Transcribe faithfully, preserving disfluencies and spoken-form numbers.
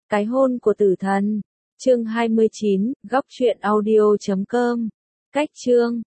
Cái hôn của tử thần. Chương hai mươi chín, góc truyện audio chấm com. Cách chương